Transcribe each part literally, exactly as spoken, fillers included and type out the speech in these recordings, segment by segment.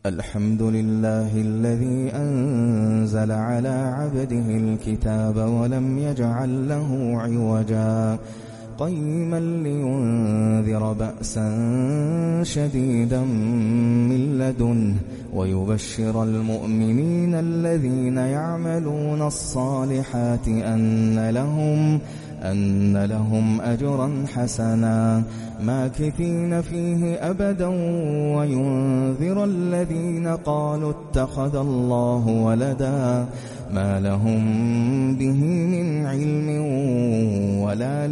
الحمد لله الذي أنزل على عبده الكتاب ولم يجعل له عوجا قيما لينذر بأسا شديدا من لدنه ويبشر المؤمنين الذين يعملون الصالحات أن لهم أن لهم أجرا حسنا ماكثين فيه أبدا وينذر الذين قالوا اتخذ الله ولدا ما لهم به من علم ولا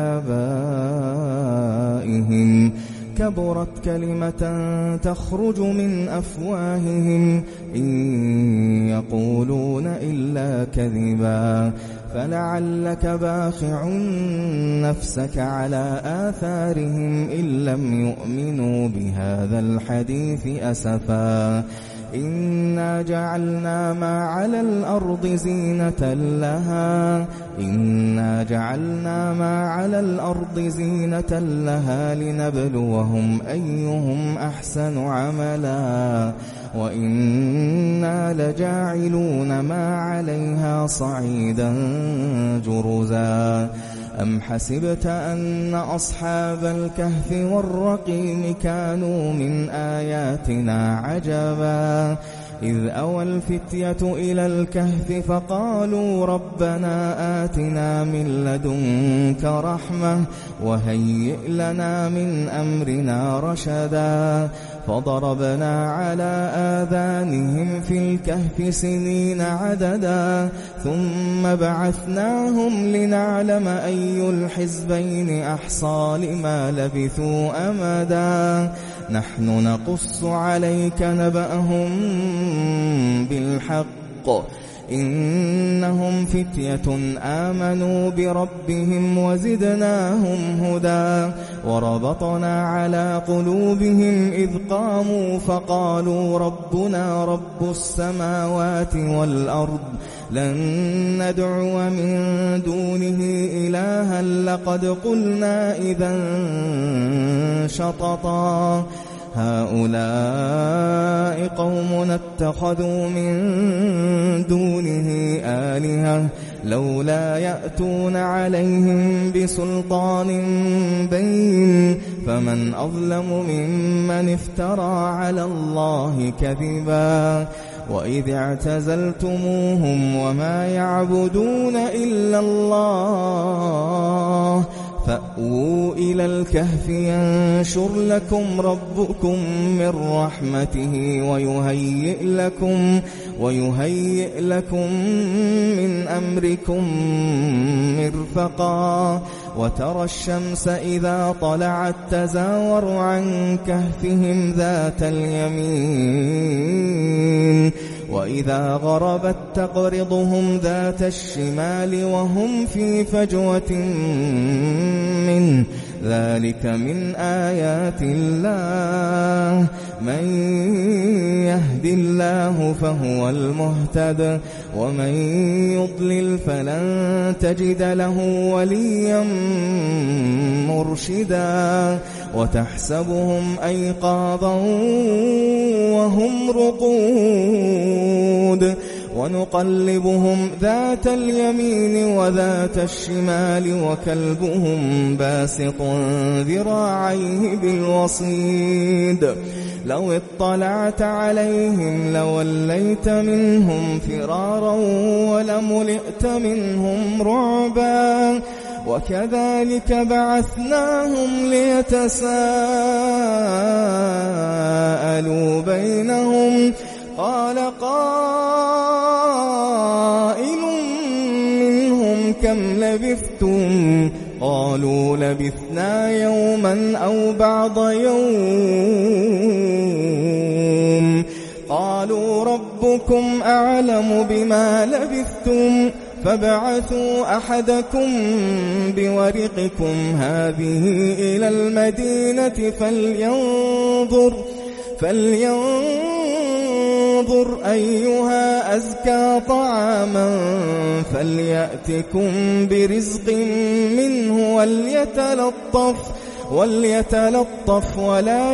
لآبائهم كبرت كلمة تخرج من أفواههم إن يقولون إلا كذبا فلعلك باخع نفسك على آثارهم إن لم يؤمنوا بهذا الحديث أسفا إنا جعلنا ما على الأرض زينة لها إنا جعلنا ما على الأرض زينة لها لنبلوهم أيهم أحسن عملا وإنا لجاعلون ما عليها صعيدا جرزا أم حسبت أن أصحاب الكهف والرقيم كانوا من آياتنا عجبا إذ أوى الفتية إلى الكهف فقالوا ربنا آتنا من لدنك رحمة وهيئ لنا من أمرنا رشدا فضربنا على آذانهم في الكهف سنين عددا ثم بعثناهم لنعلم أي الحزبين أحصى لما لبثوا أمدا نحن نقص عليك نبأهم بالحق إنهم فتية آمنوا بربهم وزدناهم هدى وربطنا على قلوبهم إذ قاموا فقالوا ربنا رب السماوات والأرض لن ندعو من دونه إلها لقد قلنا إذا شططا هؤلاء قوم اتخذوا من دونه آلهة لولا يأتون عليهم بسلطان بين فمن أظلم ممن افترى على الله كذبا وإذ اعتزلتموهم وما يعبدون إلا الله فأووا إلى الكهف ينشر لكم ربكم من رحمته ويهيئ لكم ويهيئ لكم من أمركم مرفقا وترى الشمس إذا طلعت تزاور عن كهفهم ذات اليمين وإذا غربت تقرضهم ذات الشمال وهم في فجوة منه ذلك من آيات الله من يهد الله فهو المهتد ومن يضلل فلن تجد له وليا مرشدا وتحسبهم أيقاظا وهم رقود ونقلبهم ذات اليمين وذات الشمال وكلبهم باسط ذراعيه بالوصيد لو اطلعت عليهم لوليت منهم فرارا ولملئت منهم رعبا وكذلك بعثناهم ليتساءلوا بينهم قال قائل منهم كم لبثتم قالوا لبثنا يوما أو بعض يوم قالوا ربكم أعلم بما لبثتم فابعثوا أحدكم بورقكم هذه إلى المدينة فلينظر فلينظر أيها أزكى طعاما فليأتكم برزق منه وليتلطف وليتلطف ولا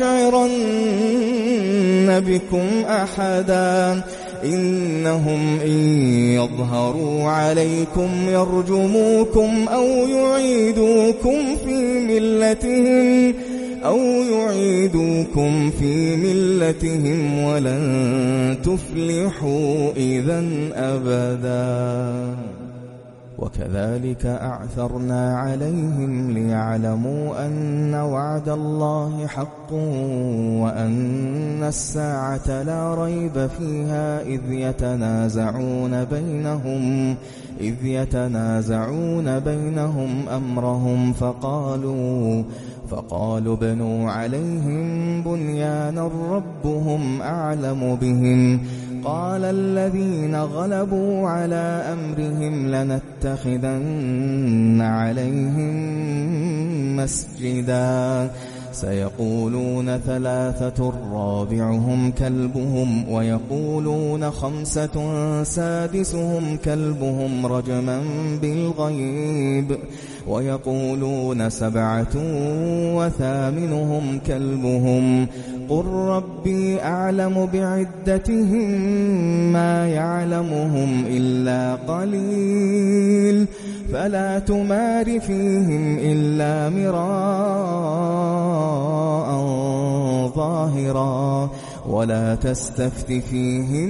يشعرن بكم أحدا إنهم إن يظهروا عليكم يرجموكم أو يعيدوكم في ملتهم أو يعيدوكم في ملتهم ولن تفلحوا إذا أبدا. وكذلك أعثرنا عليهم ليعلموا أن وعد الله حق وأن الساعة لا ريب فيها إذ يتنازعون بينهم إذ يتنازعون بينهم أمرهم فقالوا فقالوا بنوا عليهم بنيانا ربهم أعلم بهم قال الذين غلبوا على أمرهم لنتخذن عليهم مسجدا سيقولون ثلاثة رابعهم كلبهم ويقولون خمسة سادسهم كلبهم رجما بالغيب ويقولون سبعة وثامنهم كلبهم قل ربي أعلم بعدتهم ما يعلمهم إلا قليل فلا تمار فيهم إلا مراء ظاهرا ولا تستفت فيهم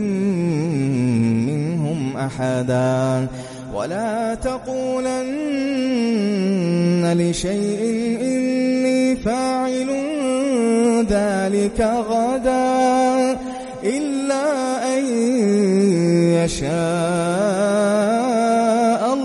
منهم أحدا ولا تقولن لشيء إني فاعل ذلك غدا إلا أن يشاء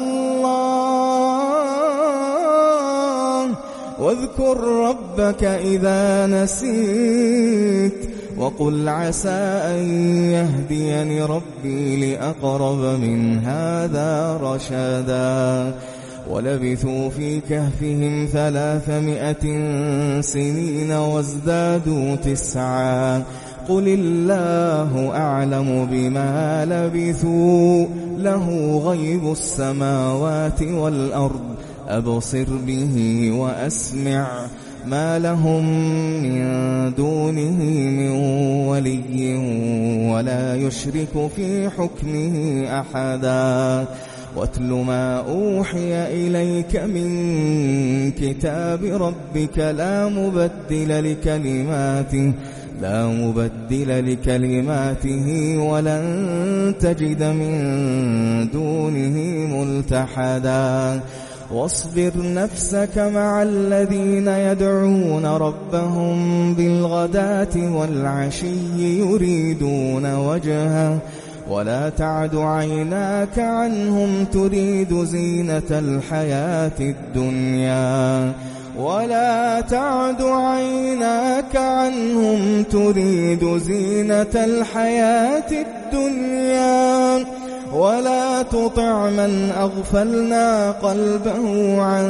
الله واذكر ربك إذا نسيت وقل عسى أن يهديني ربي لأقرب من هذا رشدا ولبثوا في كهفهم ثلاثمائة سنين وازدادوا تسعا قل الله أعلم بما لبثوا له غيب السماوات والأرض أبصر به وأسمع ما لهم من دونه من ولي ولا يشرك في حكمه أحدا واتل ما أوحي إليك من كتاب ربك لا مبدل لكلماته لا مبدل لكلماته ولن تجد من دونه ملتحدا واصبر نفسك مع الذين يدعون ربهم بالغداة والعشي يريدون وجهه ولا تعد عيناك عنهم تريد زينة الحياة الدنيا ولا تعد عيناك عنهم تريد زينة الحياة الدنيا ولا تطع من أغفلنا قلبه عن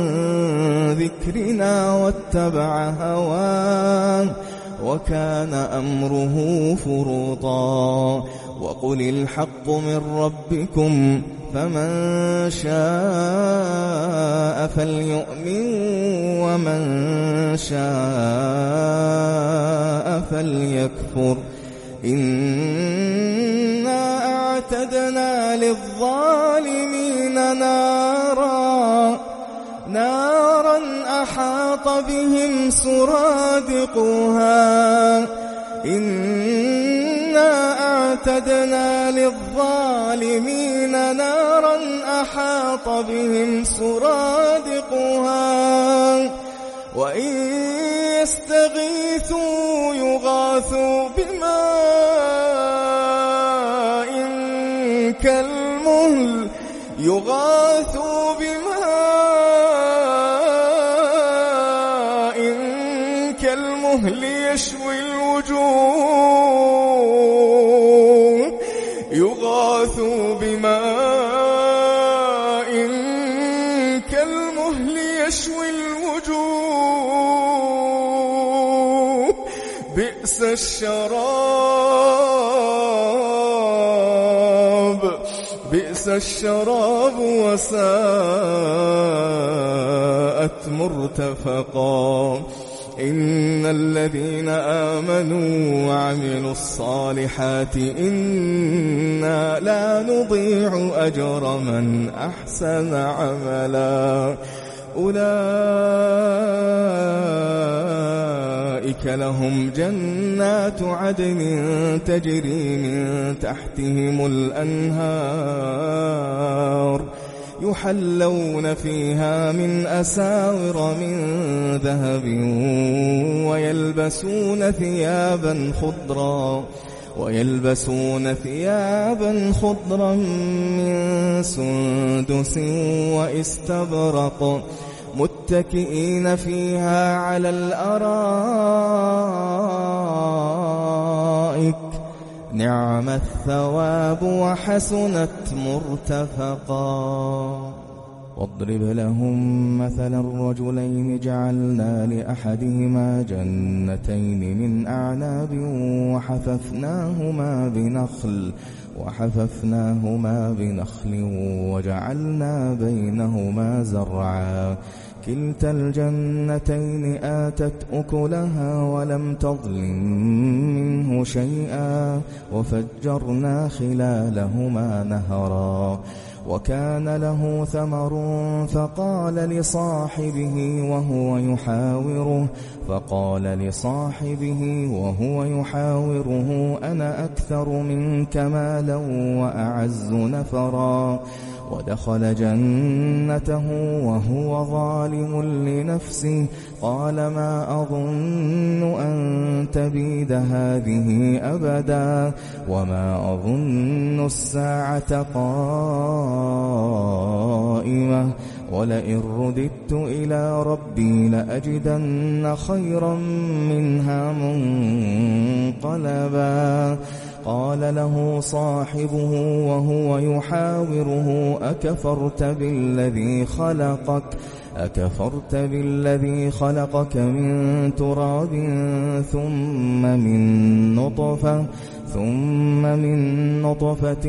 ذكرنا واتبع هواه وكان أمره فرطا وقل الحق من ربكم فمن شاء فليؤمن ومن شاء فليكفر إنا أعتدنا للظالمين نارا نارا أحاط بهم سرادقها إنا أعتدنا للظالمين نارا أحاط بهم سرادقها وإن يستغيثوا يغاثوا بماء كالمهل يغاثوا بماء كالمهل يشوي الوجوه يغاثوا بماء كالمهل يشوي الوجوه بئس الشراب بئس الشراب وساءت وساءت مرتفقا إن الذين آمنوا وعملوا الصالحات إنا لا نضيع أجر من أحسن عملا أولئك لهم جنات عدن تجري من تحتهم الأنهار يحلون فيها من أساور من ذهب ويلبسون ثيابا خضرا ويلبسون ثيابا خضرا من سندس واستبرق متكئين فيها على الأرائك نعم الثواب وحسنت مرتفقا واضرب لهم مثلا الرجلين جعلنا لأحدهما جنتين من أعناب وحففناهما بنخل وحففناهما بنخل وجعلنا بينهما زرعا كلتا الجنتين آتت أكلها ولم تظلم منه شيئا وفجرنا خلالهما نهرا وكان له ثمر فقال لصاحبه وهو يحاوره فقال لصاحبه وهو يحاوره أنا أكثر منك مالا وأعز نفرا ودخل جنته وهو ظالم لنفسه قال ما أظن أن تبيد هذه أبدا وما أظن الساعة قائمة ولئن رددت إلى ربي لأجدن خيرا منها منقلبا قال له صاحبه وهو يحاوره أكفرت بالذي خلقك أكفرت بالذي خلقك من تراب ثم من نطفة ثم من نطفة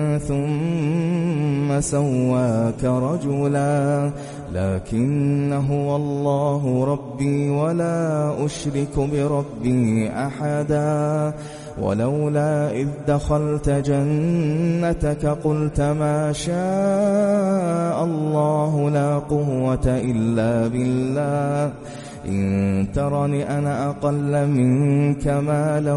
ثم سواك رجلا لكن هو الله ربي ولا أشرك بربي أحدا ولولا إذ دخلت جنتك قلت ما شاء الله لا قوة إلا بالله إن ترني أنا أقل منك مالا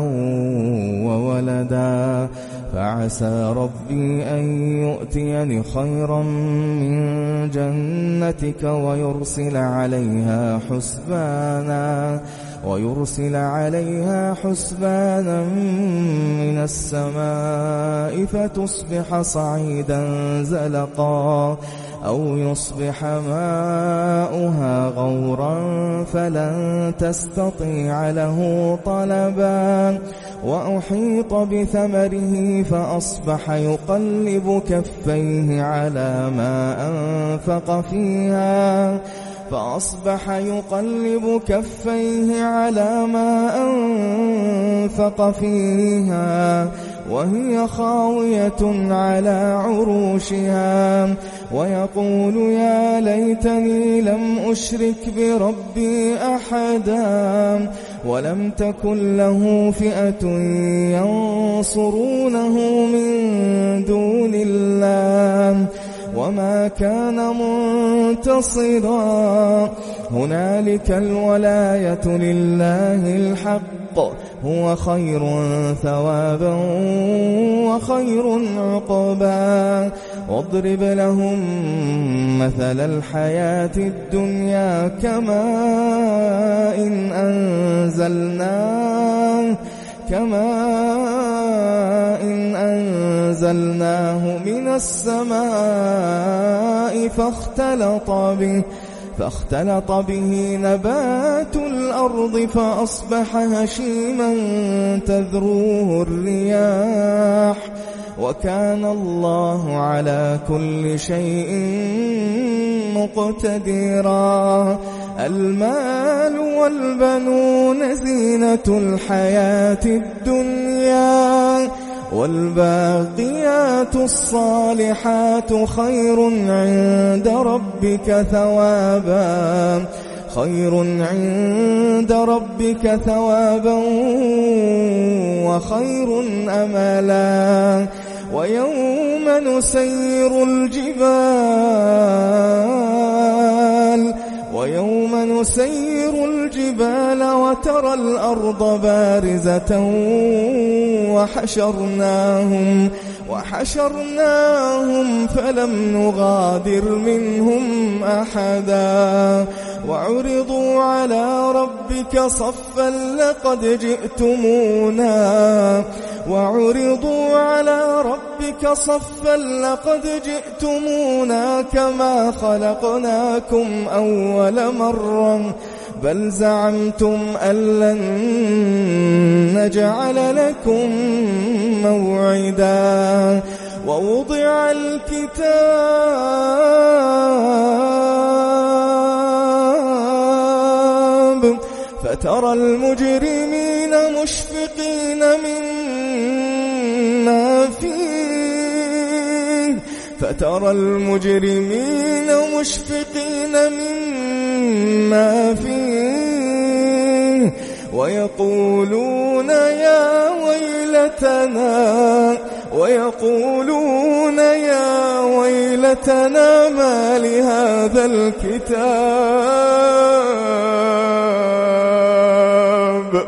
وولدا فعسى ربي أن يؤتيني خيرا من جنتك ويرسل عليها حسبانا ويرسل عليها حسبانا من السماء فتصبح صعيدا زلقا أو يصبح ماؤها غورا فلن تستطيع له طلبا وأحيط بثمره فأصبح يقلب كفيه على ما أنفق فيها فأصبح يقلب كفيه على ما أنفق فيها وهي خاوية على عروشها ويقول يا ليتني لم أشرك بربي أحدا ولم تكن له فئة ينصرونه من دون الله وما كان منتصرا هنالك الولاية لله الحق هو خير ثوابا وخير عقبا واضرب لهم مثل الحياة الدنيا كماء إن أنزلناه كماء إن أنزلناه من السماء فاختلط به فاختلط به نبات الأرض فأصبح هشيما تذروه الرياح وكان الله على كل شيء مقتدرا المال والبنون زينة الحياة الدنيا والباقيات الصالحات خير عند ربك ثوابا خير عند ربك ثوابا وخير أملا. ويوم نسير الجبال ويوم نسير الجبال وترى الأرض بارزة وحشرناهم وحشرناهم فلم نغادر منهم أحدا وعرضوا على ربك صفا لقد جئتمونا وعرضوا على ربك صفا لقد جئتمونا كما خلقناكم أول مرة بل زعمتم أن لن نجعل لكم موعدا. ووضع الكتاب فترى المجرمين مشفقين مما فيه فترى المجرمين مشفقين مما فيه ويقولون يا ويلتنا ويقولون يا ويلتنا ما لهذا الكتاب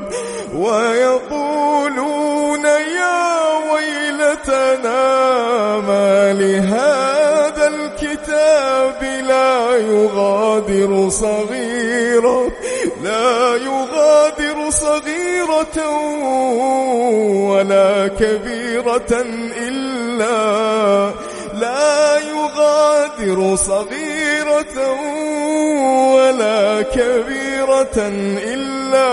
ويقولون يا ويلتنا ما لهذا الكتاب لا يغادر صغيرة لا يغادر صغيرة ولا كبيرة إلا لا يغادر صغيرة ولا كبيرة إلا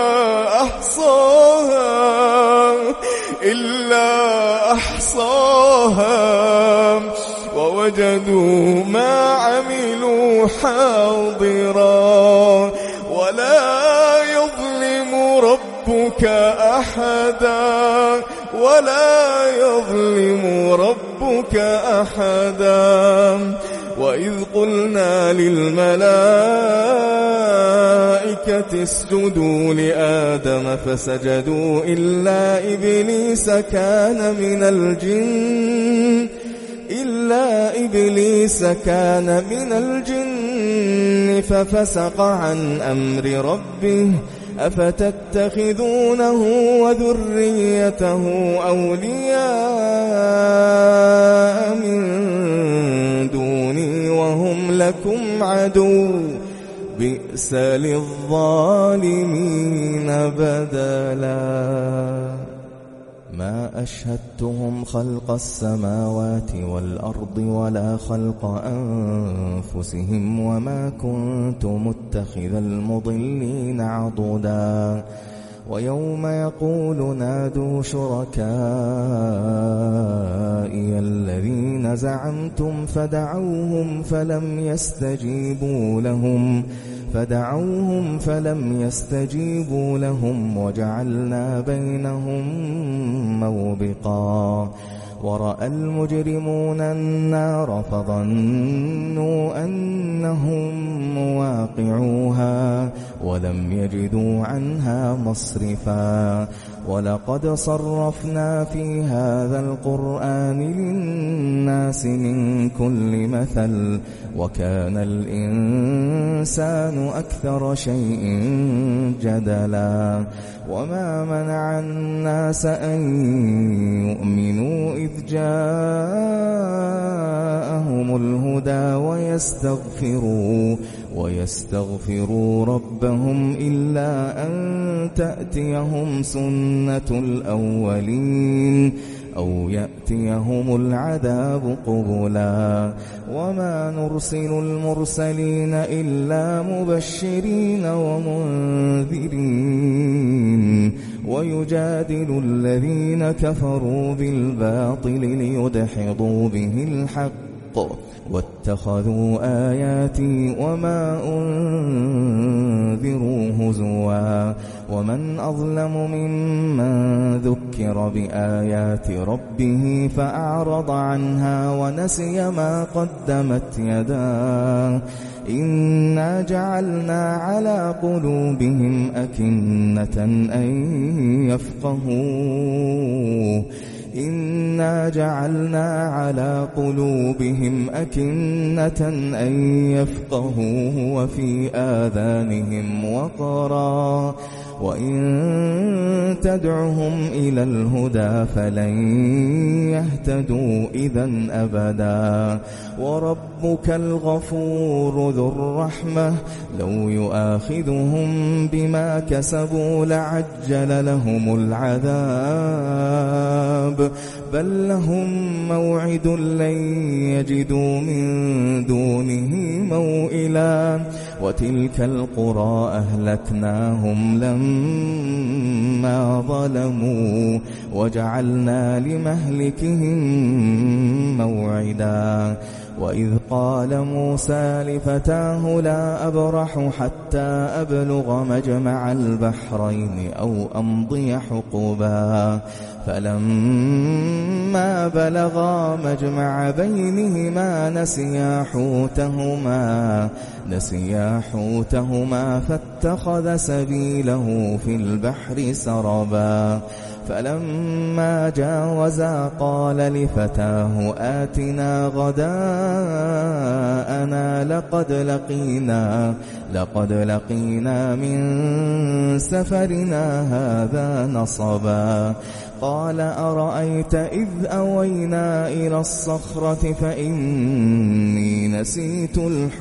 أحصاها إلا أحصاها ووجدوا ما عملوا حاضرا ولا يظلم ربك أحدا ولا يظلم ربك أحدا. وإذ قلنا للملائكة اسجدوا لآدم فسجدوا إلا إبليس كان من الجن إلا إبليس كان من الجن ففسق عن أمر ربه أفتتخذونه وذريته أولياء من دوني وهم لكم عدو بئس للظالمين بدلا. ما أشهدتهم خلق السماوات والأرض ولا خلق أنفسهم وما كنت متخذ المضلين عضدا. ويوم يقول نادوا شركائي الذين زعمتم فدعوهم فلم يستجيبوا لهم فدعوهم فلم يستجيبوا لهم وجعلنا بينهم موبقا. ورأى المجرمون النار فظنوا أنهم مواقعوها ولم يجدوا عنها مصرفا. ولقد صرفنا في هذا القرآن للناس من كل مثل وكان الإنسان أكثر شيء جدلا. وما منع الناس أن يؤمنوا إذ جاءهم الهدى ويستغفروا ويستغفروا ربهم إلا أن تأتيهم سنة الأولين أو يأتيهم العذاب قبلا. وما نرسل المرسلين إلا مبشرين ومنذرين ويجادل الذين كفروا بالباطل ليدحضوا به الحق بالحق واتخذوا آياتي وما أنذروا هزوا ومن أظلم ممن ذكر بآيات ربه فأعرض عنها ونسي ما قدمت يداه إنا جعلنا على قلوبهم أكنة أن يفقهوه إنا جعلنا على قلوبهم أكنة أن يفقهوه وفي آذانهم وقرا وإن تدعهم إلى الهدى فلن يهتدوا إذا أبدا وربك الغفور ذو الرحمة لو يؤاخذهم بما كسبوا لعجل لهم العذاب بل لهم موعد لن يجدوا من دونه موئلا وتلك القرى أهلكناهم لما ظلموا وجعلنا لمهلكهم موعدا وإذ قال موسى لفتاه لا أبرح حتى أبلغ مجمع البحرين أو أمضي حقبا فلما بلغا مجمع بينهما نسيا حوتهما نسيا حوتهما فاتخذ سبيله في البحر سربا فلما جاوزا قال لفتاه آتنا غداءنا لقد لقينا لقد لقينا من سفرنا هذا نصبا قال أرأيت إذ أوينا إلى الصخرة فإني نسيت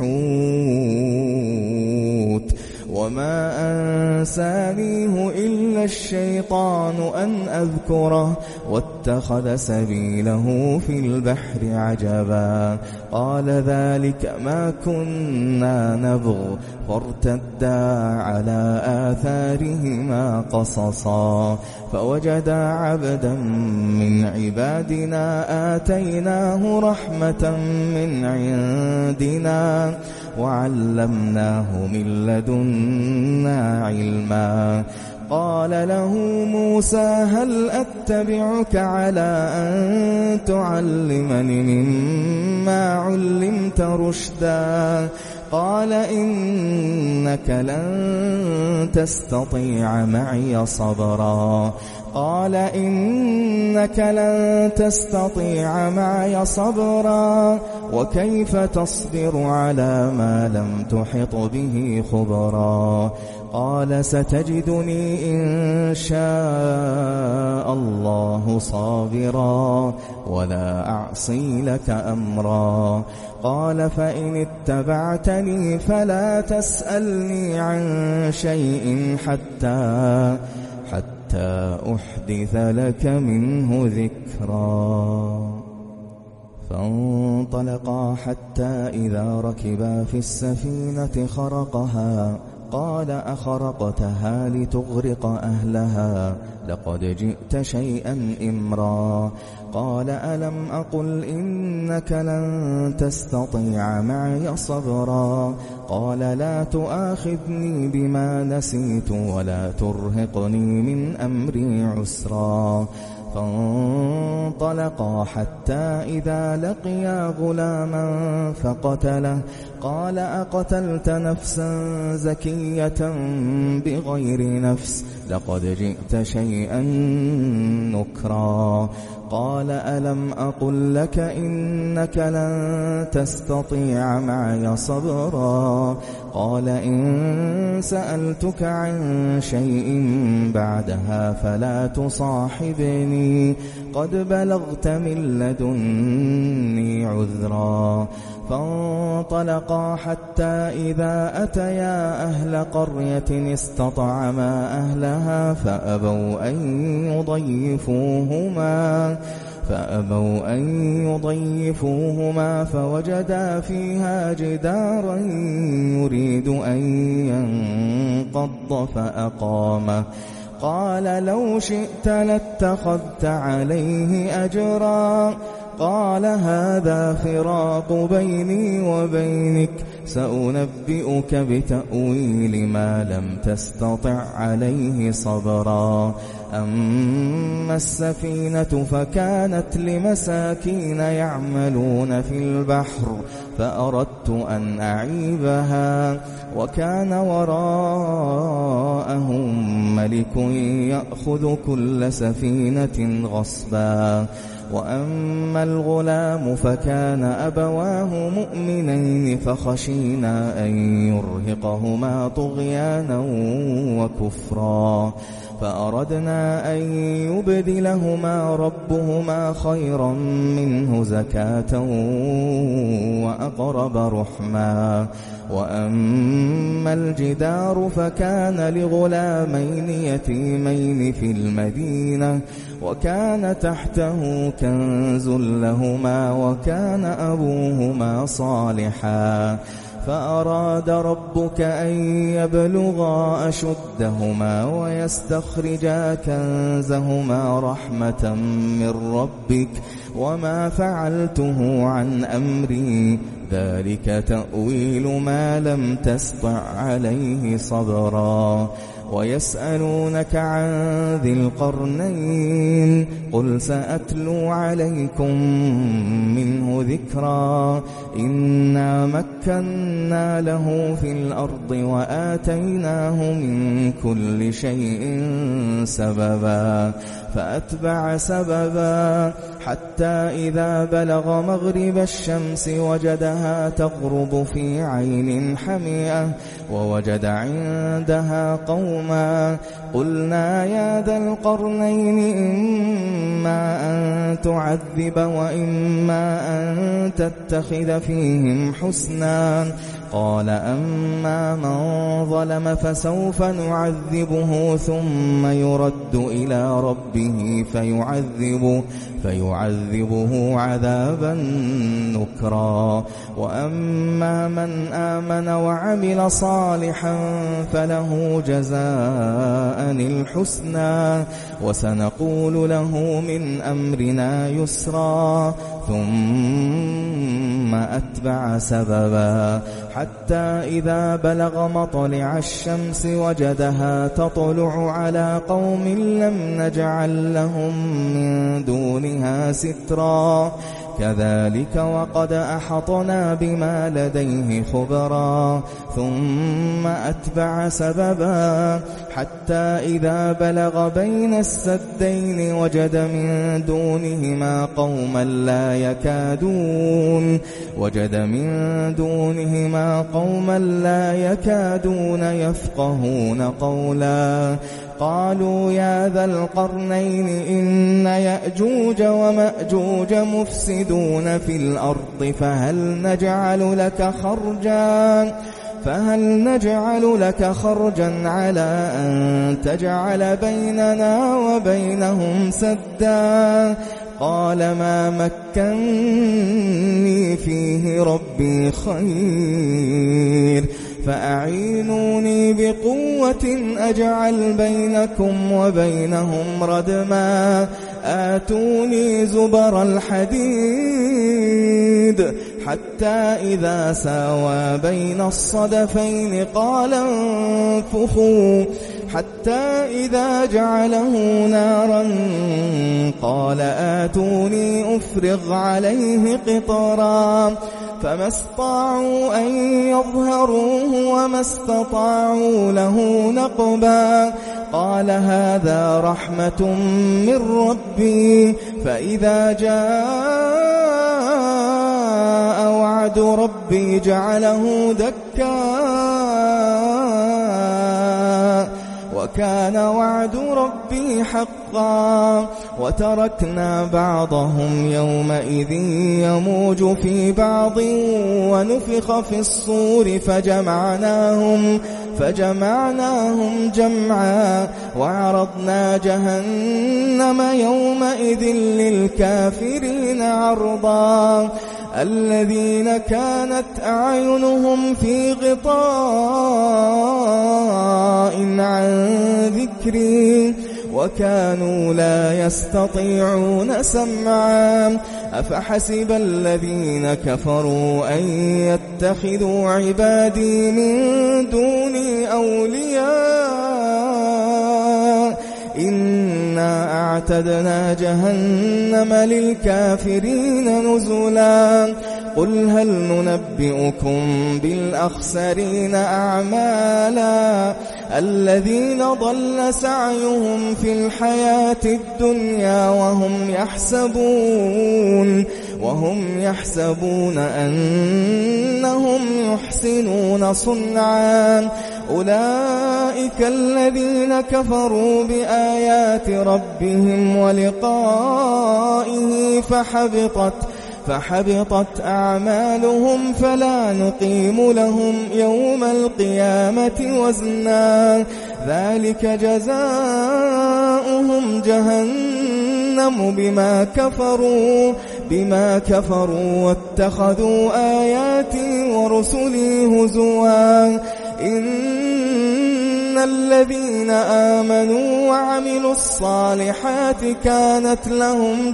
الحوت وما أنسانيه إلا الشيطان أن أذكره واتخذ سبيله في البحر عجبا قال ذلك ما كنا نبغ فارتدا على آثارهما قصصا فوجدا عبدا من عبادنا آتيناه رحمة من عندنا وعلمناه من لدنا علما قال له موسى هل أتبعك على أن تعلمني مما علمت رشدا قال إنك لن تستطيع معي صبرا قال إنك لن تستطيع معي صبرا وكيف تصبر على ما لم تحط به خبرا قال ستجدني إن شاء الله صابرا ولا أعصي لك أمرا قال فإن اتبعتني فلا تسألني عن شيء حتى حتى أحدث لك منه ذكرا فانطلقا حتى إذا ركبا في السفينة خرقها قال أخرقتها لتغرق أهلها لقد جئت شيئا إمرا قال ألم أقل إنك لن تستطيع معي صبرا قال لا تؤاخذني بما نسيت ولا ترهقني من أمري عسرا فانطلقا حتى إذا لقيا غلاما فقتله قال أقتلت نفسا زكية بغير نفس لقد جئت شيئا نكرا قال ألم أقل لك إنك لن تستطيع معي صبرا قال إن سألتك عن شيء بعدها فلا تصاحبني قد بلغت من لدني عذرا فانطلقا حتى إذا أتيا أهل قرية استطعما أهلها فأبوا أن يضيفوهما فأبوا أن يضيفوهما فوجدا فيها جدارا يريد أن ينقض فأقامه قال لو شئت لاتخذت عليه أجرا قال هذا فراق بيني وبينك سأنبئك بتأويل ما لم تستطع عليه صبرا أما السفينة فكانت لمساكين يعملون في البحر فأردت أن أعيبها وكان وراءهم ملك يأخذ كل سفينة غصبا وأما الغلام فكان أبواه مؤمنين فخشينا أن يرهقهما طغيانا وكفرا فأردنا أن يبدلهما ربهما خيرا منه زكاة وأقرب رحما وأما الجدار فكان لغلامين يتيمين في المدينة وكان تحته كنز لهما وكان أبوهما صالحا فأراد ربك أن يبلغا أشدهما ويستخرجا كنزهما رحمة من ربك وما فعلته عن أمري ذلك تأويل ما لم تسطع عليه صبرا ويسألونك عن ذي القرنين قل سأتلو عليكم منه ذكرا إنا مكنا له في الأرض وآتيناه من كل شيء سببا فأتبع سببا حتى إذا بلغ مغرب الشمس وجدها تغرب في عين حمئة ووجد عندها قوما قلنا يا ذا القرنين إما أن تعذب وإما أن تتخذ فيهم حسنا قال أما من ظلم فسوف نعذبه ثم يرد إلى ربه فيعذبه, فيعذبه عذابا نكرا وأما من آمن وعمل صالحا فله جزاء الحسنى وسنقول له من أمرنا يسرا ثم أتبع سببا حتى إذا بلغ مطلع الشمس وجدها تطلع على قوم لم نجعل لهم من دونها سترا كذلك وقد أحطنا بما لديه خبرا ثم أتبع سببا حتى إذا بلغ بين السدين وجد من دونهما قوما لا يكادون وجد من دونهما قوما لا يكادون يفقهون قولا قالوا يا ذا القرنين إن يأجوج ومأجوج مفسدون في الأرض فهل نجعل لك خرجا فهل نجعل لك خرجا على أن تجعل بيننا وبينهم سدا قال ما مكنني فيه ربي خير فأعينوني بقوة أجعل بينكم وبينهم ردما آتوني زبر الحديد حتى إذا ساوى بين الصدفين قال انفخوا حتى إذا جعله نارا قال آتوني أفرغ عليه قطرا فما استطاعوا أن يظهروه وما استطاعوا له نقبا قال هذا رحمة من ربي فإذا جاء وعد ربي جعله دكا وكان وعد ربي حقا وتركنا بعضهم يومئذ يموج في بعض ونفخ في الصور فجمعناهم فجمعناهم جمعا وعرضنا جهنم يومئذ للكافرين عرضا الذين كانت أعينهم في غطاء عن ذكري وكانوا لا يستطيعون سمعا أفحسب الذين كفروا أن يتخذوا عبادي من دوني أولياء إنا أعتدنا جهنم للكافرين نزلا قل هل ننبئكم بالأخسرين أعمالا الذين ضل سعيهم في الحياة الدنيا وهم يحسبون وهم يحسبون أنهم يحسنون صنعا أولئك الذين كفروا بآيات ربهم ولقائه فحبطت فحبطت أعمالهم فلا نقيم لهم يوم القيامة وزنا ذلك جزاؤهم جهنم بما كفروا بما كفروا واتخذوا آياتي ورسلي هزوا إن الذين آمنوا وعملوا الصالحات كانت لهم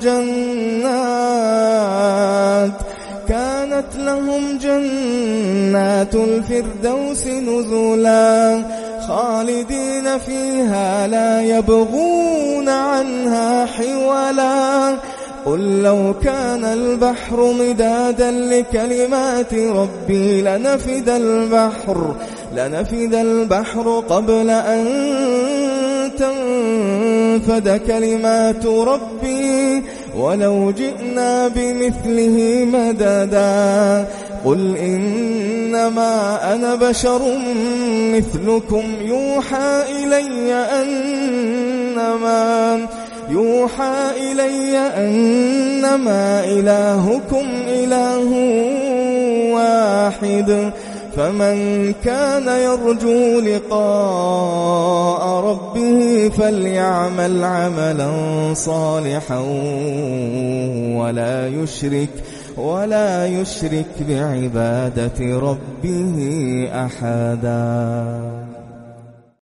جنات كانت لهم جنات الفردوس نزلا خالدين فيها لا يبغون عنها حولا قل لو كان البحر مدادا لكلمات ربي لنفد البحر لنفد البحر قبل أن تنفد كلمات ربي ولو جئنا بمثله مددا قل إنما أنا بشر مثلكم يوحى إلي أنما يوحى إلي أنما إلهكم إله واحد فمن كان يرجو لقاء ربه فليعمل عملا صالحا ولا يشرك ولا يشرك بعبادة ربه أحدا.